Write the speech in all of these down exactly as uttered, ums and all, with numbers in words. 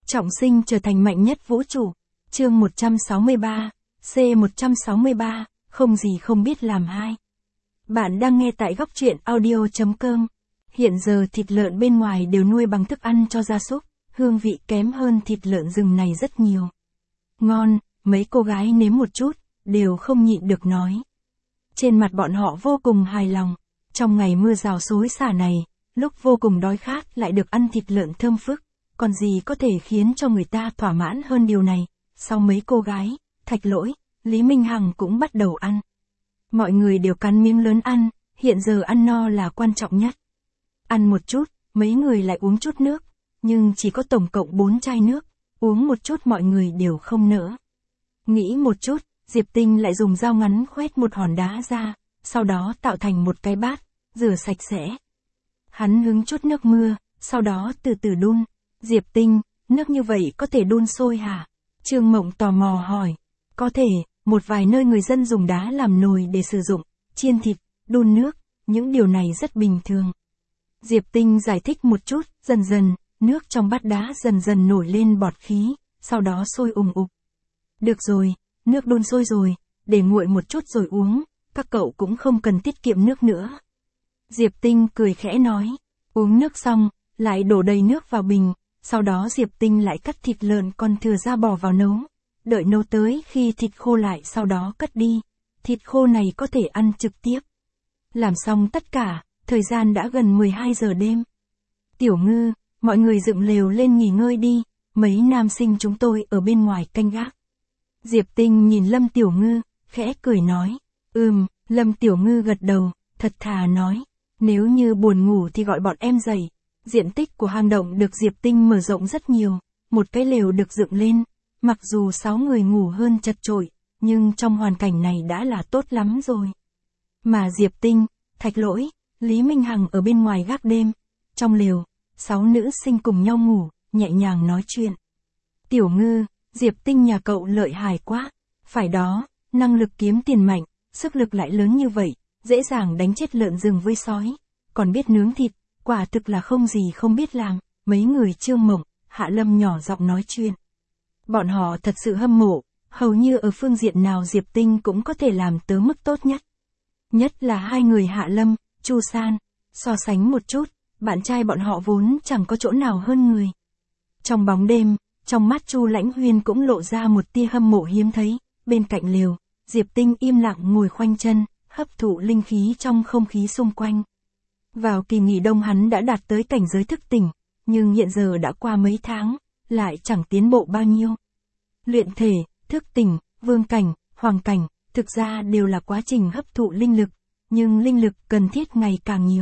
Trọng sinh trở thành mạnh nhất vũ trụ. Chương một trăm sáu mươi ba, C một trăm sáu mươi ba, không gì không biết làm hai. Bạn đang nghe tại góc truyện audio chấm com. Hiện giờ thịt lợn bên ngoài đều nuôi bằng thức ăn cho gia súc, hương vị kém hơn thịt lợn rừng này rất nhiều. Ngon, mấy cô gái nếm một chút, đều không nhịn được nói. Trên mặt bọn họ vô cùng hài lòng, trong ngày mưa rào xối xả này, lúc vô cùng đói khát lại được ăn thịt lợn thơm phức, còn gì có thể khiến cho người ta thỏa mãn hơn điều này. Sau mấy cô gái, Thạch Lỗi, Lý Minh Hằng cũng bắt đầu ăn. Mọi người đều cắn miếng lớn ăn, hiện giờ ăn no là quan trọng nhất. Ăn một chút, mấy người lại uống chút nước, nhưng chỉ có tổng cộng bốn chai nước, uống một chút mọi người đều không nỡ. Nghĩ một chút, Diệp Tinh lại dùng dao ngắn khoét một hòn đá ra, sau đó tạo thành một cái bát, rửa sạch sẽ. Hắn hứng chút nước mưa, sau đó từ từ đun. Diệp Tinh, nước như vậy có thể đun sôi hả? Trương Mộng tò mò hỏi. Có thể, một vài nơi người dân dùng đá làm nồi để sử dụng, chiên thịt, đun nước, những điều này rất bình thường. Diệp Tinh giải thích một chút, dần dần, nước trong bát đá dần dần nổi lên bọt khí, sau đó sôi ùng ục. Được rồi, nước đun sôi rồi, để nguội một chút rồi uống, các cậu cũng không cần tiết kiệm nước nữa. Diệp Tinh cười khẽ nói, uống nước xong, lại đổ đầy nước vào bình, sau đó Diệp Tinh lại cắt thịt lợn còn thừa ra bỏ vào nấu. Đợi nấu tới khi thịt khô lại sau đó cất đi, thịt khô này có thể ăn trực tiếp. Làm xong tất cả, thời gian đã gần mười hai giờ đêm. Tiểu Ngư, mọi người dựng lều lên nghỉ ngơi đi, mấy nam sinh chúng tôi ở bên ngoài canh gác. Diệp Tinh nhìn Lâm Tiểu Ngư, khẽ cười nói, ừm, Lâm Tiểu Ngư gật đầu, thật thà nói, nếu như buồn ngủ thì gọi bọn em dậy. Diện tích của hang động được Diệp Tinh mở rộng rất nhiều, một cái lều được dựng lên, mặc dù sáu người ngủ hơn chật chội, nhưng trong hoàn cảnh này đã là tốt lắm rồi. Mà Diệp Tinh, Thạch Lỗi, Lý Minh Hằng ở bên ngoài gác đêm, trong lều, sáu nữ sinh cùng nhau ngủ, nhẹ nhàng nói chuyện. Tiểu Ngư, Diệp Tinh nhà cậu lợi hại quá, phải đó, năng lực kiếm tiền mạnh, sức lực lại lớn như vậy, dễ dàng đánh chết lợn rừng với sói, còn biết nướng thịt, quả thực là không gì không biết làm. Mấy người Trương Mộng, Hạ Lâm nhỏ giọng nói chuyện. Bọn họ thật sự hâm mộ, hầu như ở phương diện nào Diệp Tinh cũng có thể làm tới mức tốt nhất. Nhất là hai người Hạ Lâm, Chu San, so sánh một chút, bạn trai bọn họ vốn chẳng có chỗ nào hơn người. Trong bóng đêm, trong mắt Chu Lãnh Huyên cũng lộ ra một tia hâm mộ hiếm thấy, bên cạnh lều, Diệp Tinh im lặng ngồi khoanh chân, hấp thụ linh khí trong không khí xung quanh. Vào kỳ nghỉ đông hắn đã đạt tới cảnh giới thức tỉnh, nhưng hiện giờ đã qua mấy tháng, lại chẳng tiến bộ bao nhiêu. Luyện thể, thức tỉnh, vương cảnh, hoàng cảnh, thực ra đều là quá trình hấp thụ linh lực, nhưng linh lực cần thiết ngày càng nhiều.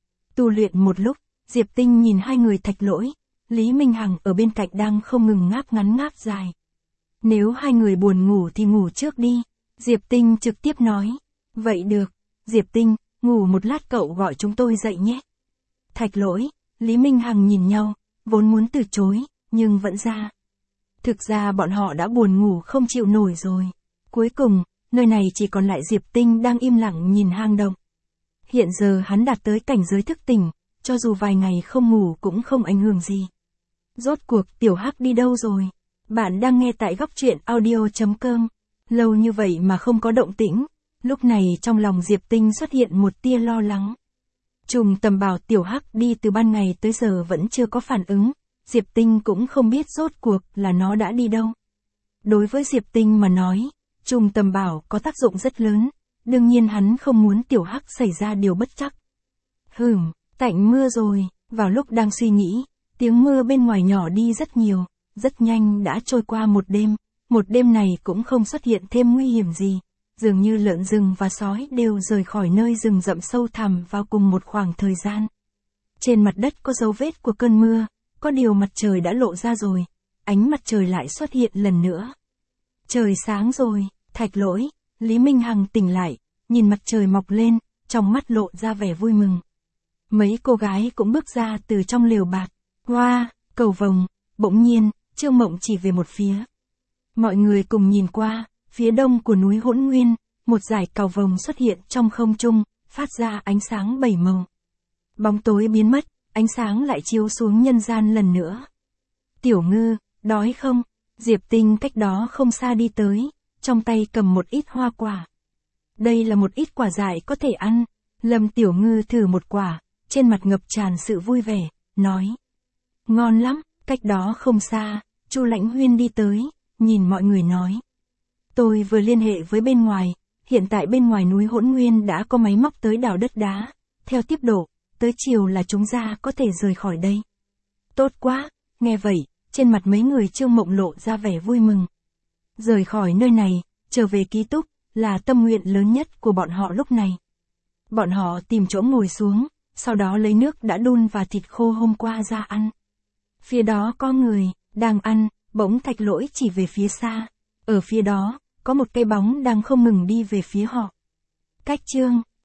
Tu luyện một lúc, Diệp Tinh nhìn hai người Thạch Lỗi, Lý Minh Hằng ở bên cạnh đang không ngừng ngáp ngắn ngáp dài. Nếu hai người buồn ngủ thì ngủ trước đi, Diệp Tinh trực tiếp nói. Vậy được, Diệp Tinh, ngủ một lát cậu gọi chúng tôi dậy nhé. Thạch Lỗi, Lý Minh Hằng nhìn nhau, vốn muốn từ chối, nhưng vẫn ra. Thực ra bọn họ đã buồn ngủ không chịu nổi rồi. Cuối cùng, nơi này chỉ còn lại Diệp Tinh đang im lặng nhìn hang động. Hiện giờ hắn đạt tới cảnh giới thức tỉnh, cho dù vài ngày không ngủ cũng không ảnh hưởng gì. Rốt cuộc Tiểu Hắc đi đâu rồi? Bạn đang nghe tại góc truyện audio chấm com. Lâu như vậy mà không có động tĩnh. Lúc này trong lòng Diệp Tinh xuất hiện một tia lo lắng. Trùng tầm bảo Tiểu Hắc đi từ ban ngày tới giờ vẫn chưa có phản ứng, Diệp Tinh cũng không biết rốt cuộc là nó đã đi đâu. Đối với Diệp Tinh mà nói, trùng tầm bảo có tác dụng rất lớn, đương nhiên hắn không muốn Tiểu Hắc xảy ra điều bất trắc. Hừm, tạnh mưa rồi, vào lúc đang suy nghĩ, tiếng mưa bên ngoài nhỏ đi rất nhiều, rất nhanh đã trôi qua một đêm, một đêm này cũng không xuất hiện thêm nguy hiểm gì. Dường như lợn rừng và sói đều rời khỏi nơi rừng rậm sâu thẳm vào cùng một khoảng thời gian. Trên mặt đất có dấu vết của cơn mưa, có điều mặt trời đã lộ ra rồi, ánh mặt trời lại xuất hiện lần nữa. Trời sáng rồi, Thạch Lỗi, Lý Minh Hằng tỉnh lại, nhìn mặt trời mọc lên, trong mắt lộ ra vẻ vui mừng. Mấy cô gái cũng bước ra từ trong lều bạt, hoa, wow, cầu vồng, bỗng nhiên, Trương Mộng chỉ về một phía. Mọi người cùng nhìn qua. Phía đông của núi Hỗn Nguyên, một dải cầu vồng xuất hiện trong không trung, phát ra ánh sáng bảy màu. Bóng tối biến mất, ánh sáng lại chiếu xuống nhân gian lần nữa. Tiểu Ngư, Đói không? Diệp Tinh cách đó không xa đi tới, trong tay cầm một ít hoa quả. Đây là một ít quả dại có thể ăn. Lâm Tiểu Ngư thử một quả, trên mặt ngập tràn sự vui vẻ, nói. Ngon lắm, cách đó không xa, Chu Lãnh Huyên đi tới, nhìn mọi người nói. Tôi vừa liên hệ với bên ngoài, hiện tại bên ngoài núi Hỗn Nguyên đã có máy móc tới đào đất đá, theo tiếp độ, tới chiều là chúng ta có thể rời khỏi đây. Tốt quá, nghe vậy, trên mặt mấy người Trương Mộng lộ ra vẻ vui mừng. Rời khỏi nơi này, trở về ký túc, là tâm nguyện lớn nhất của bọn họ lúc này. Bọn họ tìm chỗ ngồi xuống, sau đó lấy nước đã đun và thịt khô hôm qua ra ăn. Phía đó có người, đang ăn, bỗng Thạch Lỗi chỉ về phía xa. Ở phía đó, có một cây bóng đang không ngừng đi về phía họ. Cách Trương,